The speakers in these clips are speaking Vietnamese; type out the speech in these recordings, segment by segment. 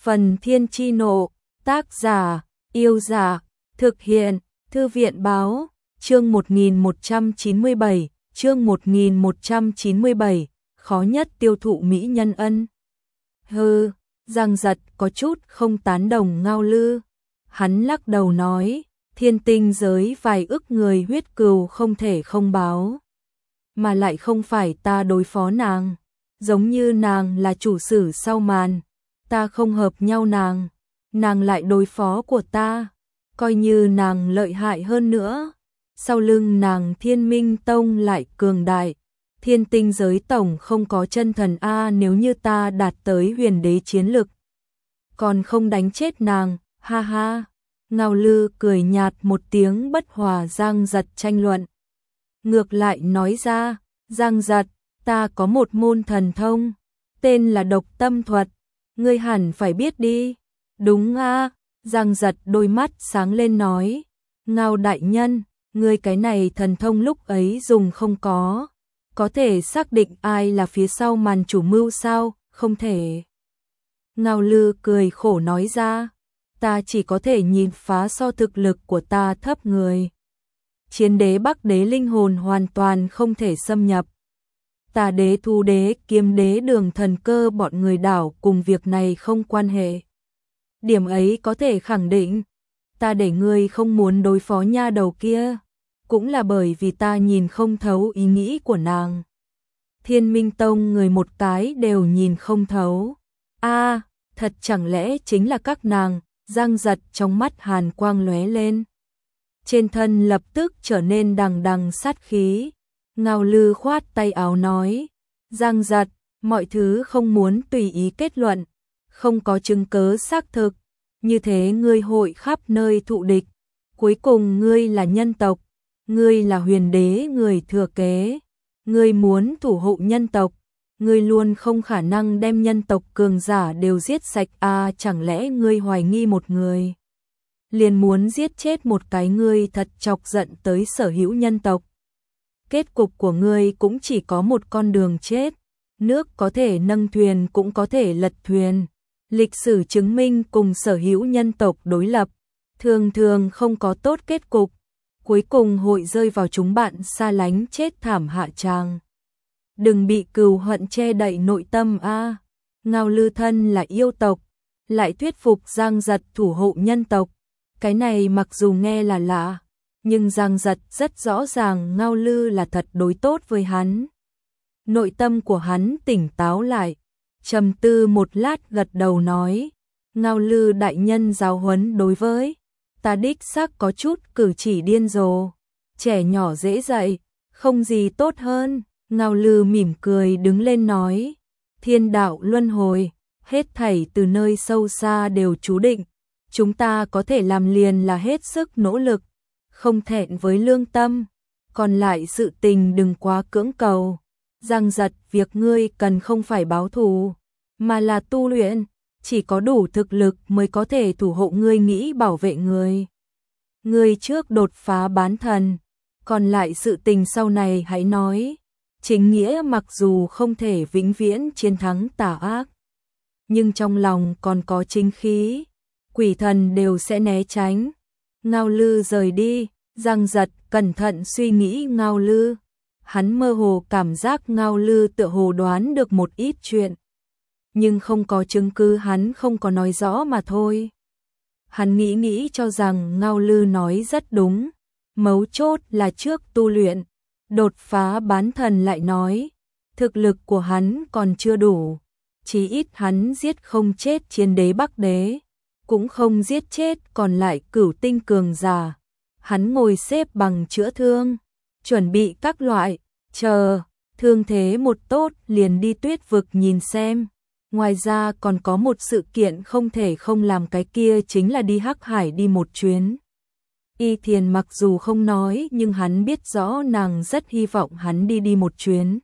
Phần Thiên Chi Nộ, tác giả, Yêu Giả, thực hiện, Thư viện Báo, chương 1197, chương 1197, khó nhất tiêu thụ mỹ nhân ân. Hừ, Giang Giật có chút không tán đồng Ngao Lư. Hắn lắc đầu nói, thiên tinh giới vài ức người huyết cừu không thể không báo. Mà lại không phải ta đối phó nàng, giống như nàng là chủ sử sau màn. Ta không hợp nhau nàng lại đối phó của ta, coi như nàng lợi hại hơn nữa. Sau lưng nàng Thiên Minh Tông lại cường đại, thiên tinh giới tổng không có chân thần A, nếu như ta đạt tới huyền đế chiến lực, còn không đánh chết nàng, ha ha. Ngao Lư cười nhạt một tiếng, bất hòa Giang Giật tranh luận. Ngược lại nói ra, Giang Giật, ta có một môn thần thông, tên là Độc Tâm Thuật, ngươi hẳn phải biết đi. Đúng a, Giang Giật đôi mắt sáng lên nói, Ngao đại nhân, ngươi cái này thần thông lúc ấy dùng không có thể xác định ai là phía sau màn chủ mưu sao? Không thể. Ngao Lư cười khổ nói ra, ta chỉ có thể nhìn phá so thực lực của ta thấp người. Chiến đế Bắc đế linh hồn hoàn toàn không thể xâm nhập. Tà đế, Thu đế, Kiếm đế, Đường thần cơ bọn người đảo cùng việc này không quan hệ. Điểm ấy có thể khẳng định. Ta để ngươi không muốn đối phó nha đầu kia, cũng là bởi vì ta nhìn không thấu ý nghĩ của nàng. Thiên Minh Tông người một cái đều nhìn không thấu. A, thật chẳng lẽ chính là các nàng? Giang Giật trong mắt hàn quang lóe lên, trên thân lập tức trở nên đằng đằng sát khí. Ngao Lư khoát tay áo nói, Giang Giật, mọi thứ không muốn tùy ý kết luận, không có chứng cớ xác thực, như thế ngươi hội khắp nơi thụ địch. Cuối cùng ngươi là nhân tộc, ngươi là huyền đế người thừa kế, ngươi muốn thủ hộ nhân tộc, ngươi luôn không khả năng đem nhân tộc cường giả đều giết sạch à? Chẳng lẽ ngươi hoài nghi một người liền muốn giết chết một cái, ngươi thật chọc giận tới sở hữu nhân tộc. Kết cục của ngươi cũng chỉ có một con đường chết, nước có thể nâng thuyền cũng có thể lật thuyền. Lịch sử chứng minh cùng sở hữu nhân tộc đối lập, thường thường không có tốt kết cục, cuối cùng hội rơi vào chúng bạn xa lánh chết thảm hạ tràng. Đừng bị cừu hận che đậy nội tâm a. Ngao Lư thân là yêu tộc, lại thuyết phục Giang Giật thủ hộ nhân tộc. Cái này mặc dù nghe là lạ, nhưng Giang Giật rất rõ ràng Ngao Lư là thật đối tốt với hắn. Nội tâm của hắn tỉnh táo lại, trầm tư một lát gật đầu nói, Ngao Lư đại nhân giáo huấn đối với ta đích xác có chút cử chỉ điên rồ, trẻ nhỏ dễ dạy, không gì tốt hơn. Ngao Lư mỉm cười đứng lên nói, thiên đạo luân hồi, hết thảy từ nơi sâu xa đều chú định, chúng ta có thể làm liền là hết sức nỗ lực, không thẹn với lương tâm, còn lại sự tình đừng quá cưỡng cầu. Giang Giật, việc ngươi cần không phải báo thù, mà là tu luyện, chỉ có đủ thực lực mới có thể thủ hộ ngươi nghĩ bảo vệ người. Ngươi trước đột phá bán thần, còn lại sự tình sau này hãy nói. Chính nghĩa mặc dù không thể vĩnh viễn chiến thắng tà ác, nhưng trong lòng còn có chính khí, quỷ thần đều sẽ né tránh. Ngao Lư rời đi, Giang Giật cẩn thận suy nghĩ Ngao Lư. Hắn mơ hồ cảm giác Ngao Lư tựa hồ đoán được một ít chuyện, nhưng không có chứng cứ, hắn không có nói rõ mà thôi. Hắn nghĩ cho rằng Ngao Lư nói rất đúng, mấu chốt là trước tu luyện, đột phá bán thần. Lại nói, thực lực của hắn còn chưa đủ, chí ít hắn giết không chết chiến đế Bắc đế, cũng không giết chết còn lại cửu tinh cường giả. Hắn ngồi xếp bằng chữa thương, chuẩn bị các loại, chờ thương thế một tốt liền đi Tuyết vực nhìn xem. Ngoài ra còn có một sự kiện không thể không làm, cái kia chính là đi Hắc Hải đi một chuyến. Y Thiền mặc dù không nói, nhưng hắn biết rõ nàng rất hy vọng hắn đi một chuyến,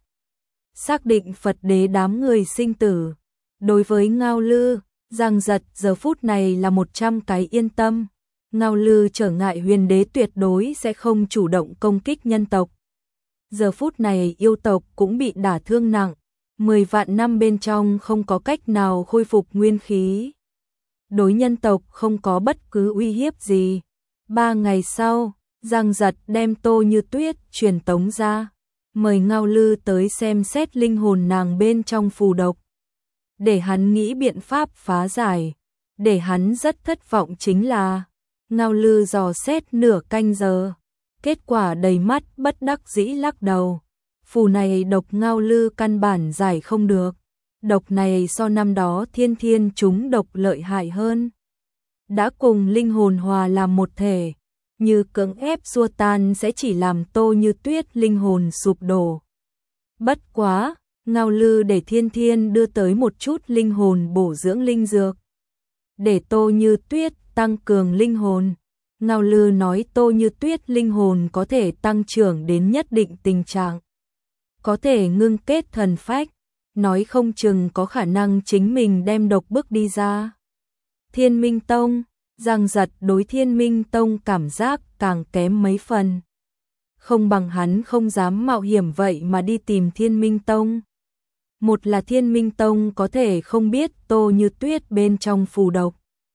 xác định Phật đế đám người sinh tử. Đối với Ngao Lư, Giang Giật giờ phút này là 100 cái yên tâm. Ngao Lư trở ngại huyền đế tuyệt đối sẽ không chủ động công kích nhân tộc. Giờ phút này yêu tộc cũng bị đả thương nặng, 10 vạn năm bên trong không có cách nào khôi phục nguyên khí. đối nhân tộc không có bất cứ uy hiếp gì. 3 ngày sau, Giang Giật đem Tô Như Tuyết truyền tống ra, mời Ngao Lư tới xem xét linh hồn nàng bên trong phù độc, để hắn nghĩ biện pháp phá giải. Để hắn rất thất vọng chính là, Ngao Lư dò xét nửa canh giờ, kết quả đầy mắt bất đắc dĩ lắc đầu. Phù này độc Ngao Lư căn bản giải không được, độc này so năm đó Thiên Thiên chúng độc lợi hại hơn. Đã cùng linh hồn hòa làm một thể, như cưỡng ép xua tan sẽ chỉ làm Tô Như Tuyết linh hồn sụp đổ. Bất quá, Ngao Lư để Thiên Thiên đưa tới một chút linh hồn bổ dưỡng linh dược, để Tô Như Tuyết tăng cường linh hồn. Ngao Lư nói Tô Như Tuyết linh hồn có thể tăng trưởng đến nhất định tình trạng, có thể ngưng kết thần phách, nói không chừng có khả năng chính mình đem độc bước đi ra. Thiên Minh Tông, Giang Giật đối Thiên Minh Tông cảm giác càng kém mấy phần. Không bằng hắn không dám mạo hiểm vậy mà đi tìm Thiên Minh Tông. Một là Thiên Minh Tông có thể không biết Tô Như Tuyết bên trong phù độc.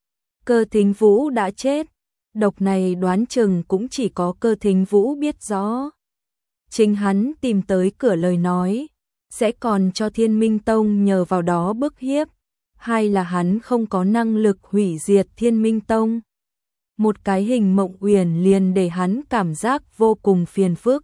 Cơ Thính Vũ đã chết, độc này đoán chừng cũng chỉ có Cơ Thính Vũ biết rõ. Chính hắn tìm tới cửa lời nói, sẽ còn cho Thiên Minh Tông nhờ vào đó bức hiếp, hay là hắn không có năng lực hủy diệt Thiên Minh Tông. Một cái hình mộng uyển liền để hắn cảm giác vô cùng phiền phức.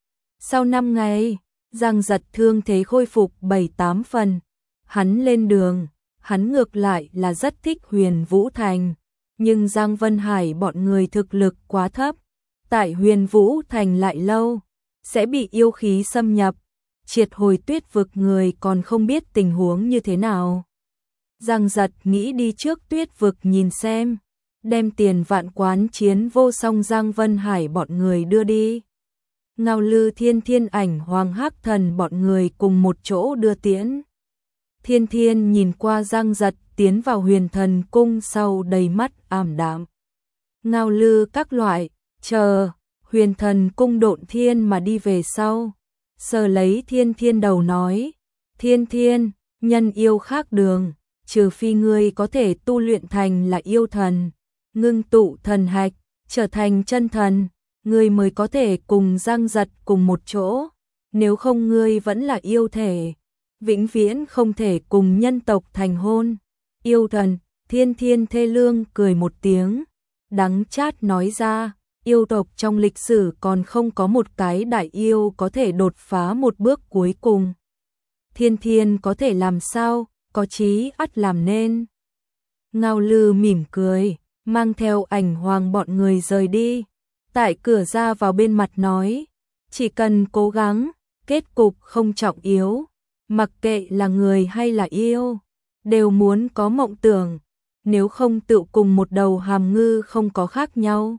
Sau 5 ngày, Giang Giật thương thế khôi phục 7-8 phần, hắn lên đường, hắn ngược lại là rất thích Huyền Vũ Thành, nhưng Giang Vân Hải bọn người thực lực quá thấp, tại Huyền Vũ Thành lại lâu, sẽ bị yêu khí xâm nhập, triệt hồi Tuyết vực người còn không biết tình huống như thế nào. Giang Giật nghĩ đi trước Tuyết vực nhìn xem, đem tiền Vạn Quán Chiến vô song Giang Vân Hải bọn người đưa đi. Ngao Lư Thiên Thiên Ảnh Hoàng Hắc Thần bọn người cùng một chỗ đưa tiễn. Thiên Thiên nhìn qua Giang Giật tiến vào Huyền Thần Cung sau đầy mắt ảm đạm. Ngao Lư các loại, chờ, Huyền Thần Cung độn thiên mà đi về sau. Sờ lấy Thiên Thiên đầu nói, Thiên Thiên, nhân yêu khác đường, trừ phi ngươi có thể tu luyện thành là yêu thần, ngưng tụ thần hạch, trở thành chân thần, ngươi mới có thể cùng Giang Giật cùng một chỗ, nếu không ngươi vẫn là yêu thể, vĩnh viễn không thể cùng nhân tộc thành hôn. Yêu thần, Thiên Thiên thê lương cười một tiếng, đắng chát nói ra, yêu tộc trong lịch sử còn không có một cái đại yêu có thể đột phá một bước cuối cùng. Thiên Thiên có thể làm sao, có chí ắt làm nên. Ngao Lư mỉm cười, mang theo Ảnh Hoàng bọn người rời đi. Tại cửa ra vào bên mặt nói, chỉ cần cố gắng, kết cục không trọng yếu, mặc kệ là người hay là yêu, đều muốn có mộng tưởng, nếu không tự cùng một đầu hàm ngư không có khác nhau.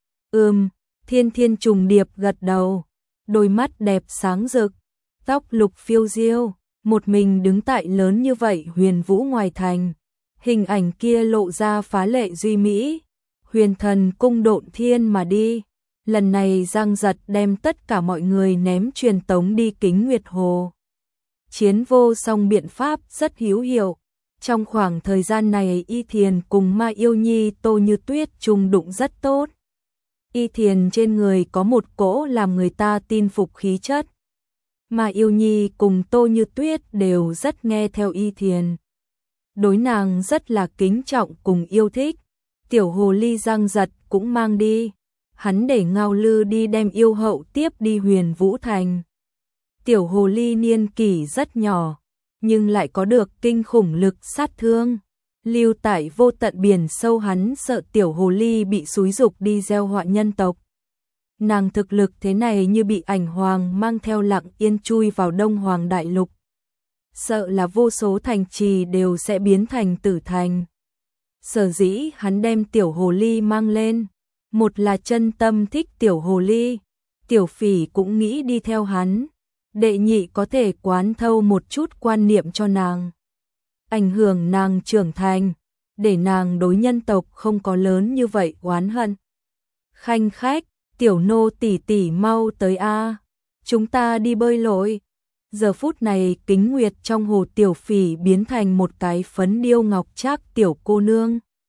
Thiên Thiên trùng điệp gật đầu, đôi mắt đẹp sáng rực, tóc lục phiêu diêu, một mình đứng tại lớn như vậy Huyền Vũ ngoài thành, hình ảnh kia lộ ra phá lệ duy mỹ. Huyền Thần Cung độn thiên mà đi, lần này Giang Giật đem tất cả mọi người ném truyền tống đi Kính Nguyệt Hồ. Chiến vô song biện pháp rất hữu hiệu, trong khoảng thời gian này Y Thiền cùng Ma Yêu Nhi Tô Như Tuyết chung đụng rất tốt. Y Thiền trên người có một cỗ làm người ta tin phục khí chất, Ma Yêu Nhi cùng Tô Như Tuyết đều rất nghe theo Y Thiền, đối nàng rất là kính trọng cùng yêu thích. Tiểu hồ ly Giang Giật cũng mang đi, hắn để Ngao Lư đi đem yêu hậu tiếp đi Huyền Vũ Thành. Tiểu hồ ly niên kỷ rất nhỏ, nhưng lại có được kinh khủng lực sát thương. Lưu tại vô tận biển sâu, hắn sợ tiểu hồ ly bị xúi dục đi gieo họa nhân tộc. Nàng thực lực thế này như bị Ảnh Hoàng mang theo lặng yên chui vào Đông Hoàng Đại Lục, sợ là vô số thành trì đều sẽ biến thành tử thành. Sở dĩ hắn đem tiểu hồ ly mang lên, một là chân tâm thích tiểu hồ ly, tiểu phỉ cũng nghĩ đi theo hắn, đệ nhị có thể quán thâu một chút quan niệm cho nàng, ảnh hưởng nàng trưởng thành, để nàng đối nhân tộc không có lớn như vậy oán hận. Khanh khách, tiểu nô tỷ tỷ mau tới a, chúng ta đi bơi lội. Giờ phút này Kính Nguyệt trong hồ tiểu phỉ biến thành một cái phấn điêu ngọc trác tiểu cô nương,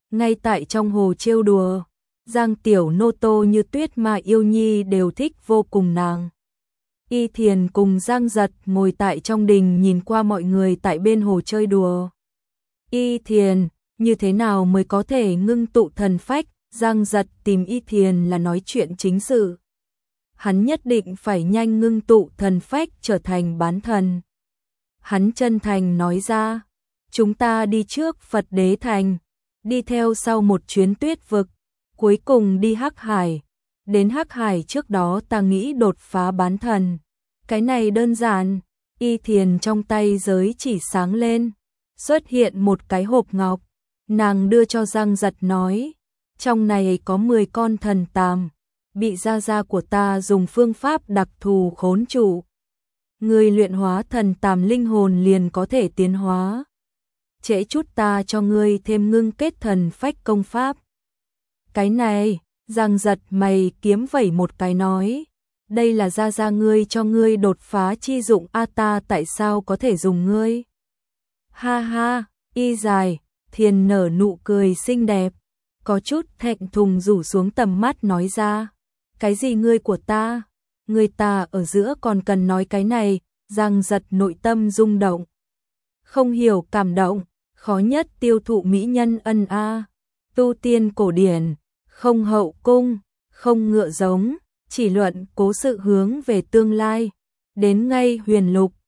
Ngay tại trong hồ trêu đùa, Giang Tiểu Nô Tô Như Tuyết mà Yêu Nhi đều thích vô cùng nàng. Y Thiền cùng Giang Giật ngồi tại trong đình nhìn qua mọi người tại bên hồ chơi đùa. Y Thiền, như thế nào mới có thể ngưng tụ thần phách? Giang Giật tìm Y Thiền là nói chuyện chính sự. Hắn nhất định phải nhanh ngưng tụ thần phách trở thành bán thần. Hắn chân thành nói ra, chúng ta đi trước Phật Đế Thành, đi theo sau một chuyến tuyết vực, cuối cùng đi Hắc Hải. Đến Hắc Hải trước đó ta nghĩ đột phá bán thần. Cái này đơn giản. Y Thiền trong tay giới chỉ sáng lên, xuất hiện một cái hộp ngọc. Nàng đưa cho Giang Giật nói, trong này có 10 con thần tàm, bị gia gia của ta dùng phương pháp đặc thù khốn trụ. Người luyện hóa thần tàm linh hồn liền có thể tiến hóa. Trễ chút ta cho ngươi thêm ngưng kết thần phách công pháp. Cái này, Giang Giật mày kiếm vẩy một cái nói, đây là gia gia ngươi cho ngươi đột phá chi dụng, a ta tại sao có thể dùng ngươi? Ha ha, Y dài, Thiền nở nụ cười xinh đẹp, có chút thẹn thùng rủ xuống tầm mắt nói ra, cái gì ngươi của ta? Người ta ở giữa còn cần nói cái này. Giang Giật nội tâm rung động, không hiểu cảm động, khó nhất tiêu thụ mỹ nhân ân a. Tu tiên cổ điển, không hậu cung, không ngựa giống, chỉ luận cố sự hướng về tương lai. Đến ngay huyền lục,